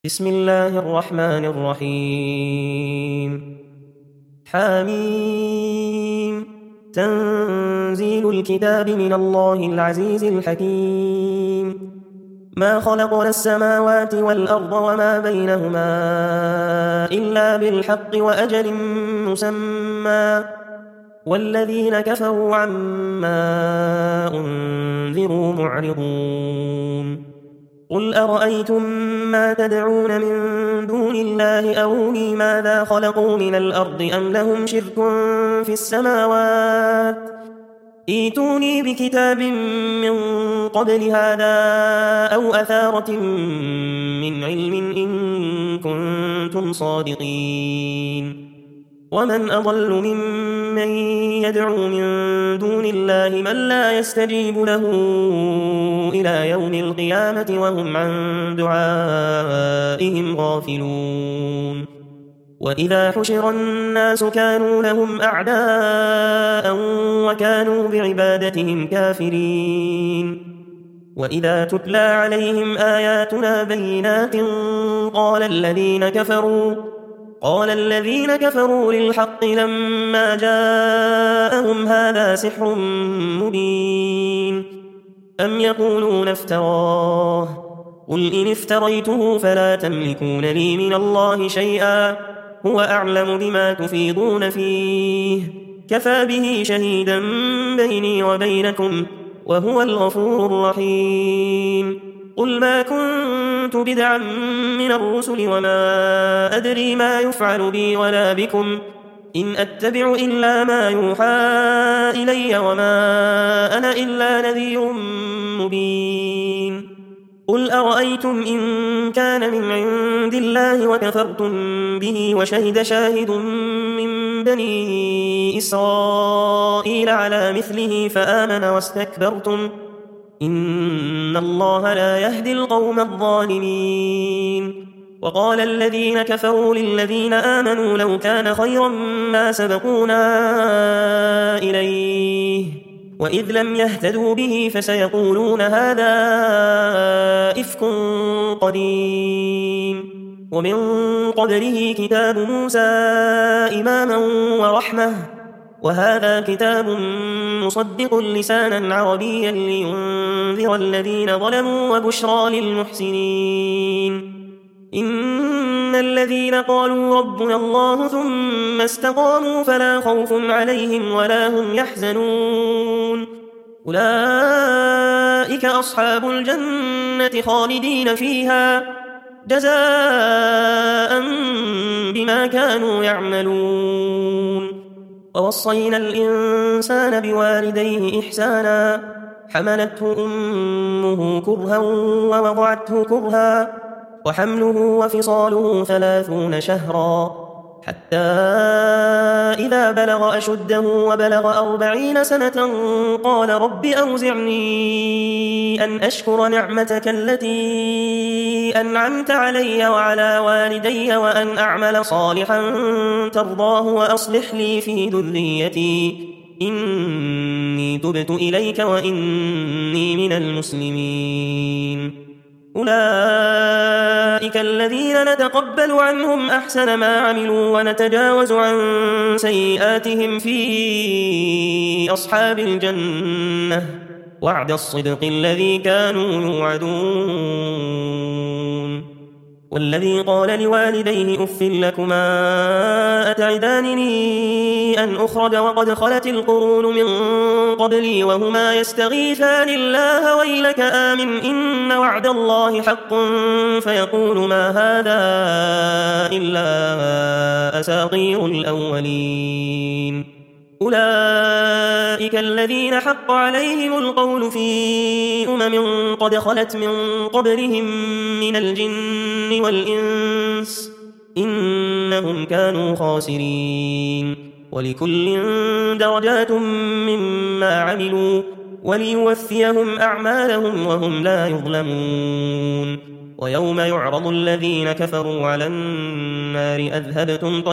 بسم الله الرحمن الرحيم. حميم. تنزيل الكتاب من الله العزيز الحكيم. ما خلقنا السماوات والأرض وما بينهما إلا بالحق وأجل مسمى، والذين كفروا عما أنذروا معرضون. قل أرأيتم ما تدعون من دون الله أروني ماذا خلقوا من الأرض أم لهم شرك في السماوات، ائتوني بكتاب من قبل هذا أو أثارة من علم إن كنتم صادقين. ومن أضل ممن يدعو من دون الله من لا يستجيب له إلى يوم القيامة وهم عن دعائهم غافلون. وإذا حشر الناس كانوا لهم أعداء وكانوا بعبادتهم كافرين. وإذا تتلى عليهم آياتنا بينات قال الذين كفروا للحق لما جاءهم هذا سحر مبين. أم يقولون افتراه، قل إن افتريته فلا تملكون لي من الله شيئا، هو أعلم بما تفيضون فيه، كفى به شهيدا بيني وبينكم وهو الغفور الرحيم. قل ما كنت بدعا من الرسل وما أدري ما يفعل بي ولا بكم، إن أتبع إلا ما يوحى إلي وما أنا إلا نذير مبين. قل أرأيتم إن كان من عند الله وكفرتم به وشهد شاهد من بني إسرائيل على مثله فآمن واستكبرتم، إن الله لا يهدي القوم الظالمين. وقال الذين كفروا للذين آمنوا لو كان خيرا ما سبقونا إليه، وإذ لم يهتدوا به فسيقولون هذا إفك قديم. ومن قبله كتاب موسى إماما ورحمة، وهذا كتاب مصدق لسانا عربيا لينذر الذين ظلموا وبشرى للمحسنين. إن الذين قالوا ربنا الله ثم استقاموا فلا خوف عليهم ولا هم يحزنون، أولئك أصحاب الجنة خالدين فيها جزاء بما كانوا يعملون. ووصينا الإنسان بوالديه إحسانا، حملته أمه كرها ووضعته كرها، وحمله وفصاله 30 شهرا، حتى إذا بلغ أشده وبلغ 40 سنة قال رب أوزعني أن أشكر نعمتك التي أنعمت علي وعلى والدي وأن أعمل صالحا ترضاه وأصلح لي في ذريتي إني تبت إليك وإني من المسلمين. أولئك الذين نتقبل عنهم أحسن ما عملوا ونتجاوز عن سيئاتهم في أصحاب الجنة، وعد الصدق الذي كانوا يوعدون. والذي قال لوالديه أف لكما أتعدانني أن أخرج وقد خلت القرون من قبلي وهما يستغيثان الله ويلك آمن إن وعد الله حق، فيقول ما هذا إلا أساطير الأولين. أولئك الذين حق عليهم القول في قد خلت من قبلهم من الجن والإنس إنهم كانوا خاسرين. ولكل درجات مما عملوا وليوفيهم أعمالهم وهم لا يظلمون. ويوم يعرض الذين كفروا على النار أذهبتم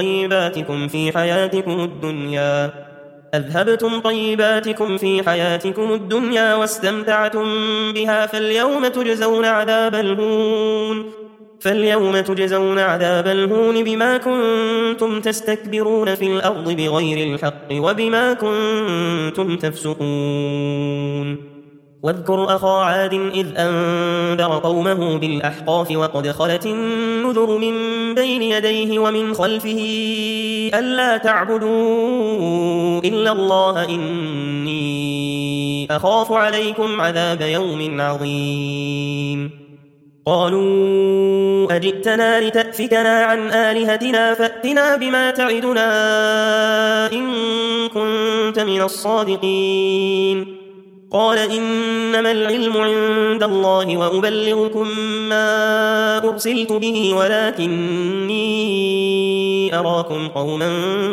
طيباتكم في حياتكم الدنيا واستمتعتم بها فاليوم تجزون عذاب الهون فاليوم تجزون عذاب الهون بما كنتم تستكبرون في الأرض بغير الحق وبما كنتم تفسقون واذكر أخا عاد إذ أنذر قومه بالأحقاف وقد خلت النذر من بين يديه ومن خلفه ألا تعبدوا إلا الله إني أخاف عليكم عذاب يوم عظيم قالوا أجئتنا لتأفكنا عن آلهتنا فأتنا بما تعدنا إن كنت من الصادقين قال إنما العلم عند الله وأبلغكم ما أرسلت به ولكني أراكم قوما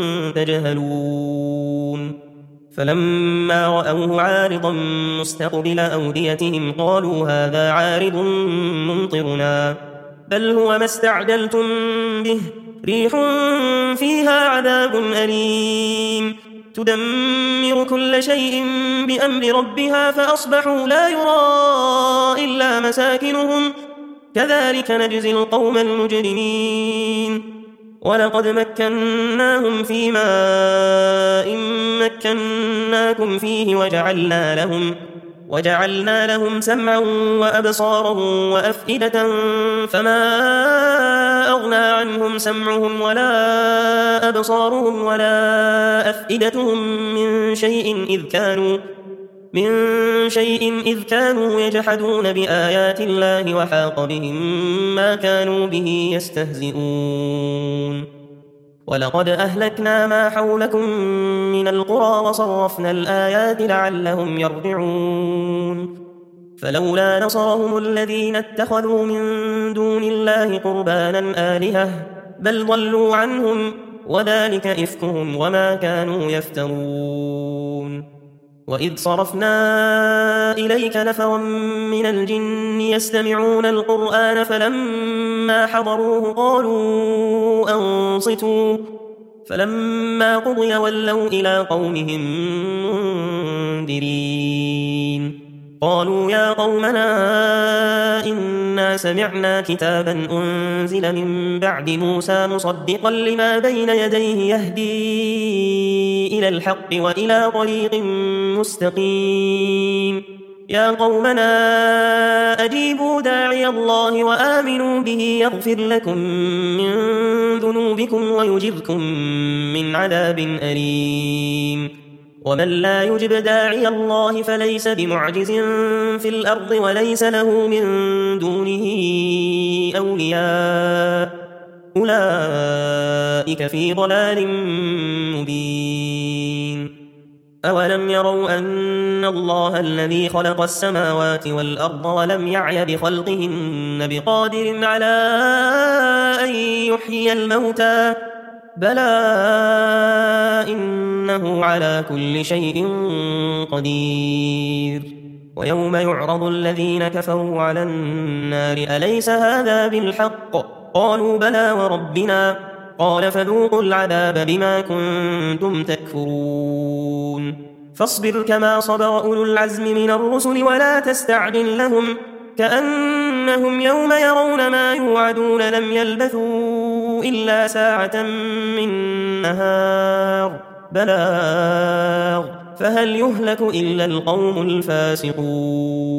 تجهلون فلما رأوه عارضا مستقبل أوديتهم قالوا هذا عارض ممطرنا بل هو ما استعجلتم به ريح فيها عذاب أليم تدمر كل شيء بأمر ربها فأصبحوا لا يرى إلا مساكنهم كذلك نجزي القوم المجرمين ولقد مكناهم في ماء مكناكم فيه وجعلنا لهم سمعا وأبصارا وأفئدة فما أغنى عنهم سمعهم ولا أبصارهم ولا أفئدتهم من شيء إذ كانوا يجحدون بآيات الله وحاق بهم ما كانوا به يستهزئون ولقد أهلكنا ما حولكم من القرى وصرفنا الآيات لعلهم يرجعون فلولا نصرهم الذين اتخذوا من دون الله قربانا آلهة بل ضلوا عنهم وذلك إفكهم وما كانوا يفترون وإذ صرفنا إليك نفرا من الجن يستمعون القرآن فلما حضروه قالوا أنصتوا فلما قضي ولوا إلى قومهم منذرين قالوا يا قومنا إنا سمعنا كتابا أنزل من بعد موسى مصدقا لما بين يديه يهدي إلى الحق وإلى طريق مستقيم يا قومنا أجيبوا داعي الله وآمنوا به يغفر لكم من ذنوبكم ويجركم من عذاب أليم ومن لا يجب داعي الله فليس بمعجز في الأرض وليس له من دونه أولياء أولئك في ضلال مبين أولم يروا أن الله الذي خلق السماوات والأرض ولم يعي بخلقهن بقادر على أن يحيي الموتى بلى إنه على كل شيء قدير ويوم يعرض الذين كفروا على النار أليس هذا بالحق قالوا بلى وربنا قال فذوقوا العذاب بما كنتم تكفرون فاصبر كما صبر أولو العزم من الرسل ولا تستعجل لهم كأنهم يوم يرون ما يوعدون لم يلبثوا إلا ساعة من نهار بلاغ فهل يهلك إلا القوم الفاسقون